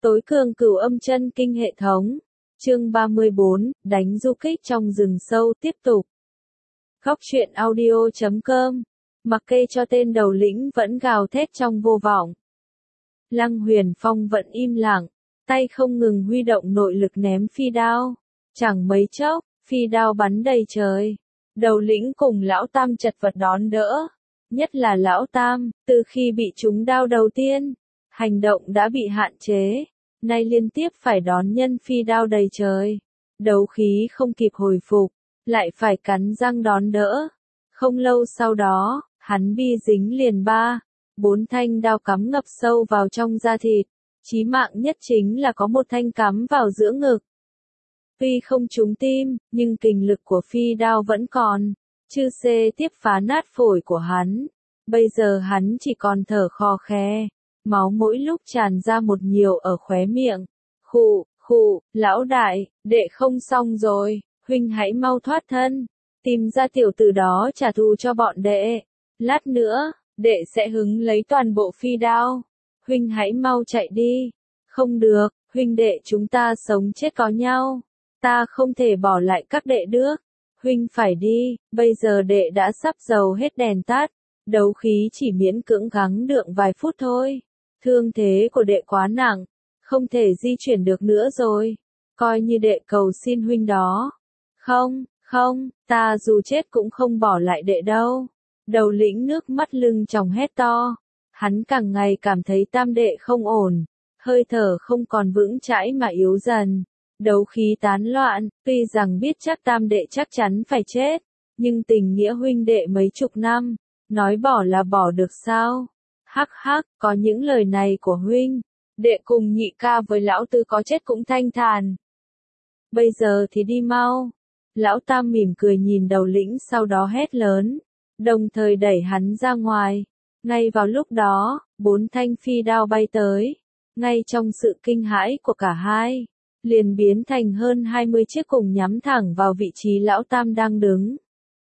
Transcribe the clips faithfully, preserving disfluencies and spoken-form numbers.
Tối cường cửu âm chân kinh hệ thống. Chương ba mươi bốn, đánh du kích trong rừng sâu tiếp tục. Góc truyện audio chấm com. Mặc kệ cho tên đầu lĩnh vẫn gào thét trong vô vọng. Lăng Huyền Phong vẫn im lặng, tay không ngừng huy động nội lực ném phi đao. Chẳng mấy chốc, phi đao bắn đầy trời. Đầu lĩnh cùng lão tam chật vật đón đỡ. Nhất là lão tam, từ khi bị trúng đao đầu tiên, hành động đã bị hạn chế. Nay liên tiếp phải đón nhân phi đao đầy trời. Đấu khí không kịp hồi phục, lại phải cắn răng đón đỡ. Không lâu sau đó, hắn bi dính liền ba, bốn thanh đao cắm ngập sâu vào trong da thịt. Chí mạng nhất chính là có một thanh cắm vào giữa ngực. Tuy không trúng tim, nhưng kình lực của phi đao vẫn còn. Chư xê tiếp phá nát phổi của hắn. Bây giờ hắn chỉ còn thở khò khè. Máu mỗi lúc tràn ra một nhiều ở khóe miệng. Khụ, khụ, lão đại, đệ không xong rồi, huynh hãy mau thoát thân. Tìm ra tiểu tử đó trả thù cho bọn đệ. Lát nữa, đệ sẽ hứng lấy toàn bộ phi đao. Huynh hãy mau chạy đi. Không được, huynh đệ chúng ta sống chết có nhau. Ta không thể bỏ lại các đệ được. Huynh phải đi, bây giờ đệ đã sắp dầu hết đèn tắt. Đấu khí chỉ miễn cưỡng gắng đượng vài phút thôi. Thương thế của đệ quá nặng, không thể di chuyển được nữa rồi. Coi như đệ cầu xin huynh đó. Không, không, ta dù chết cũng không bỏ lại đệ đâu. Đầu lĩnh nước mắt lưng tròng hét to. Hắn càng ngày cảm thấy tam đệ không ổn. Hơi thở không còn vững chãi mà yếu dần. Đấu khí tán loạn, tuy rằng biết chắc tam đệ chắc chắn phải chết. Nhưng tình nghĩa huynh đệ mấy chục năm, nói bỏ là bỏ được sao? Hắc hắc, có những lời này của huynh, đệ cùng nhị ca với lão tư có chết cũng thanh thản. Bây giờ thì đi mau. Lão tam mỉm cười nhìn đầu lĩnh sau đó hét lớn, đồng thời đẩy hắn ra ngoài. Ngay vào lúc đó, bốn thanh phi đao bay tới. Ngay trong sự kinh hãi của cả hai, liền biến thành hơn hai mươi chiếc cùng nhắm thẳng vào vị trí lão tam đang đứng.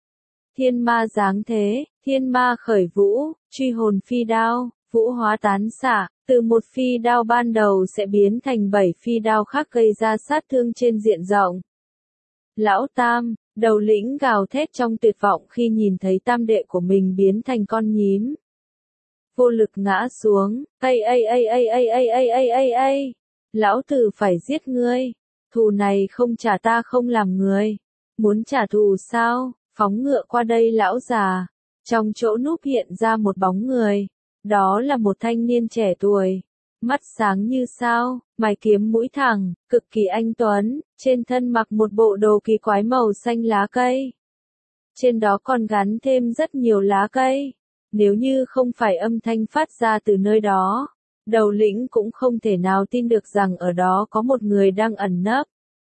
Thiên ma giáng thế, thiên ma khởi vũ, truy hồn phi đao, vũ hóa tán xạ, từ một phi đao ban đầu sẽ biến thành bảy phi đao khác gây ra sát thương trên diện rộng. Lão tam, đầu lĩnh gào thét trong tuyệt vọng khi nhìn thấy tam đệ của mình biến thành con nhím. Vô lực ngã xuống, ây ây ây ây ây ây ây ây ây ây, lão tử phải giết ngươi, thù này không trả ta không làm người. Muốn trả thù sao? Phóng ngựa qua đây lão già. Trong chỗ núp hiện ra một bóng người. Đó là một thanh niên trẻ tuổi. Mắt sáng như sao, mày kiếm mũi thẳng, cực kỳ anh tuấn, trên thân mặc một bộ đồ kỳ quái màu xanh lá cây. Trên đó còn gắn thêm rất nhiều lá cây. Nếu như không phải âm thanh phát ra từ nơi đó, đầu lĩnh cũng không thể nào tin được rằng ở đó có một người đang ẩn nấp.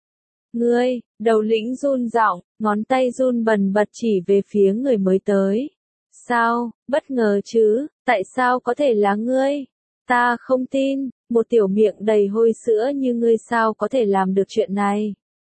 Ngươi, đầu lĩnh run giọng, ngón tay run bần bật chỉ về phía người mới tới. Sao, bất ngờ chứ, tại sao có thể là ngươi? Ta không tin, một tiểu miệng đầy hôi sữa như ngươi sao có thể làm được chuyện này?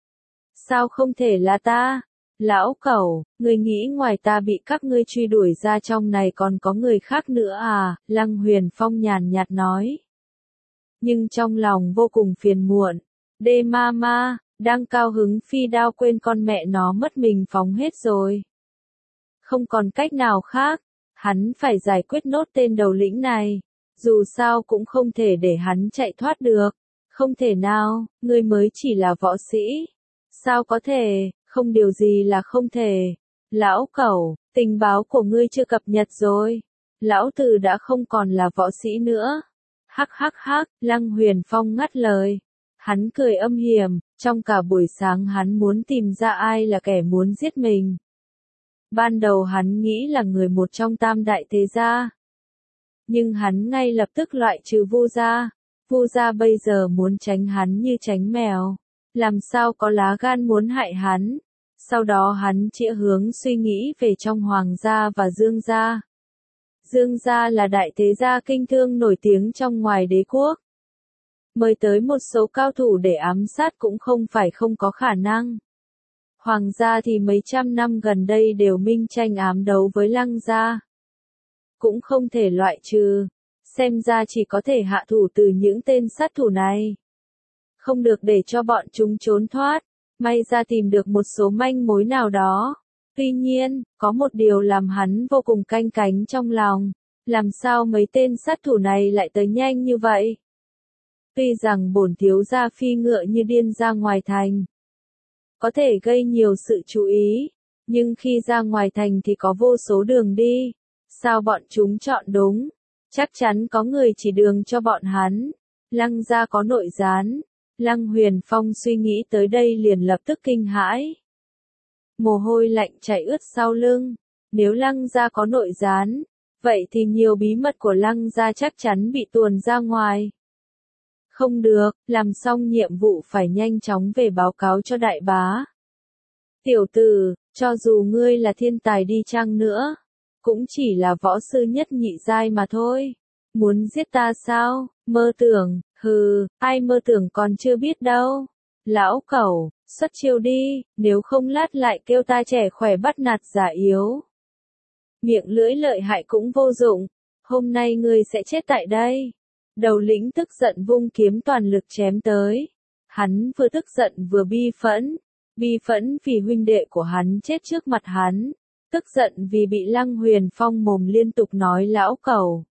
Sao không thể là ta? Lão cẩu, ngươi nghĩ ngoài ta bị các ngươi truy đuổi ra trong này còn có người khác nữa à? Lăng Huyền Phong nhàn nhạt nói. Nhưng trong lòng vô cùng phiền muộn. Đê ma ma, đang cao hứng phi đao quên con mẹ nó mất mình phóng hết rồi. Không còn cách nào khác, hắn phải giải quyết nốt tên đầu lĩnh này. Dù sao cũng không thể để hắn chạy thoát được. Không thể nào, ngươi mới chỉ là võ sĩ. Sao có thể, không điều gì là không thể. Lão cẩu, tình báo của ngươi chưa cập nhật rồi. Lão tử đã không còn là võ sĩ nữa. Hắc hắc hắc, Lăng Huyền Phong ngắt lời. Hắn cười âm hiểm, trong cả buổi sáng hắn muốn tìm ra ai là kẻ muốn giết mình. Ban đầu hắn nghĩ là người một trong tam đại thế gia. Nhưng hắn ngay lập tức loại trừ Vu gia. Vu gia bây giờ muốn tránh hắn như tránh mèo. Làm sao có lá gan muốn hại hắn. Sau đó hắn chĩa hướng suy nghĩ về trong Hoàng gia và Dương gia. Dương gia là đại thế gia kinh thương nổi tiếng trong ngoài đế quốc. Mời tới một số cao thủ để ám sát cũng không phải không có khả năng. Hoàng gia thì mấy trăm năm gần đây đều minh tranh ám đấu với Lăng gia. Cũng không thể loại trừ. Xem ra chỉ có thể hạ thủ từ những tên sát thủ này. Không được để cho bọn chúng trốn thoát. May ra tìm được một số manh mối nào đó. Tuy nhiên, có một điều làm hắn vô cùng canh cánh trong lòng. Làm sao mấy tên sát thủ này lại tới nhanh như vậy? Tuy rằng bổn thiếu gia phi ngựa như điên ra ngoài thành, có thể gây nhiều sự chú ý, nhưng khi ra ngoài thành thì có vô số đường đi. Sao bọn chúng chọn đúng? Chắc chắn có người chỉ đường cho bọn hắn. Lăng gia có nội gián. Lăng Huyền Phong suy nghĩ tới đây liền lập tức kinh hãi. Mồ hôi lạnh chảy ướt sau lưng. Nếu Lăng gia có nội gián, vậy thì nhiều bí mật của Lăng gia chắc chắn bị tuồn ra ngoài. Không được, làm xong nhiệm vụ phải nhanh chóng về báo cáo cho đại bá. Tiểu tử, cho dù ngươi là thiên tài đi chăng nữa, cũng chỉ là võ sư nhất nhị giai mà thôi. Muốn giết ta sao? Mơ tưởng, hừ, ai mơ tưởng còn chưa biết đâu. Lão cẩu, xuất chiêu đi, nếu không lát lại kêu ta trẻ khỏe bắt nạt già yếu. Miệng lưỡi lợi hại cũng vô dụng, hôm nay ngươi sẽ chết tại đây. Đầu lĩnh tức giận vung kiếm toàn lực chém tới. Hắn vừa tức giận vừa bi phẫn. Bi phẫn vì huynh đệ của hắn chết trước mặt hắn. Tức giận vì bị Lăng Huyền Phong mồm liên tục nói lão cẩu.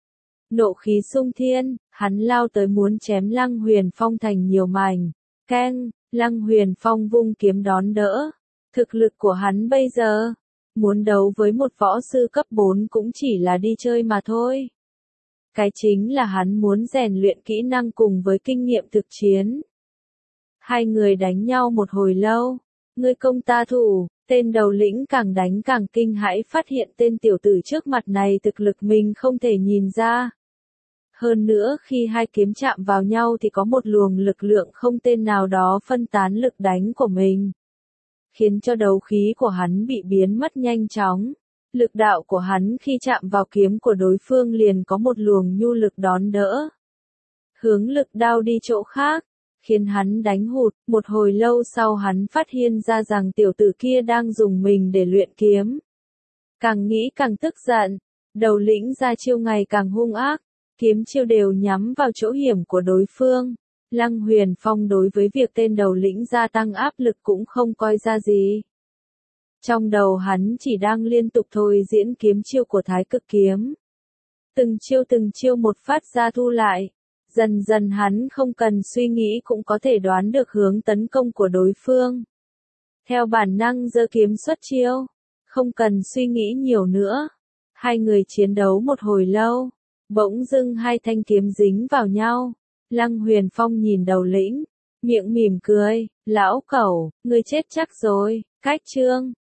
Nộ khí xung thiên, hắn lao tới muốn chém Lăng Huyền Phong thành nhiều mảnh. Keng, Lăng Huyền Phong vung kiếm đón đỡ. Thực lực của hắn bây giờ, muốn đấu với một võ sư cấp bốn cũng chỉ là đi chơi mà thôi. Cái chính là hắn muốn rèn luyện kỹ năng cùng với kinh nghiệm thực chiến. Hai người đánh nhau một hồi lâu. Ngươi công ta thủ, tên đầu lĩnh càng đánh càng kinh hãi phát hiện tên tiểu tử trước mặt này thực lực mình không thể nhìn ra. Hơn nữa khi hai kiếm chạm vào nhau thì có một luồng lực lượng không tên nào đó phân tán lực đánh của mình. Khiến cho đấu khí của hắn bị biến mất nhanh chóng. Lực đạo của hắn khi chạm vào kiếm của đối phương liền có một luồng nhu lực đón đỡ. Hướng lực đao đi chỗ khác, khiến hắn đánh hụt. Một hồi lâu sau hắn phát hiện ra rằng tiểu tử kia đang dùng mình để luyện kiếm. Càng nghĩ càng tức giận, đầu lĩnh ra chiêu ngày càng hung ác, kiếm chiêu đều nhắm vào chỗ hiểm của đối phương. Lăng Huyền Phong đối với việc tên đầu lĩnh gia tăng áp lực cũng không coi ra gì. Trong đầu hắn chỉ đang liên tục thôi diễn kiếm chiêu của Thái Cực kiếm. Từng chiêu từng chiêu một phát ra thu lại. Dần dần hắn không cần suy nghĩ cũng có thể đoán được hướng tấn công của đối phương. Theo bản năng giơ kiếm xuất chiêu. Không cần suy nghĩ nhiều nữa. Hai người chiến đấu một hồi lâu. Bỗng dưng hai thanh kiếm dính vào nhau. Lăng Huyền Phong nhìn đầu lĩnh. Miệng mỉm cười. Lão cẩu, ngươi chết chắc rồi. Cách chương.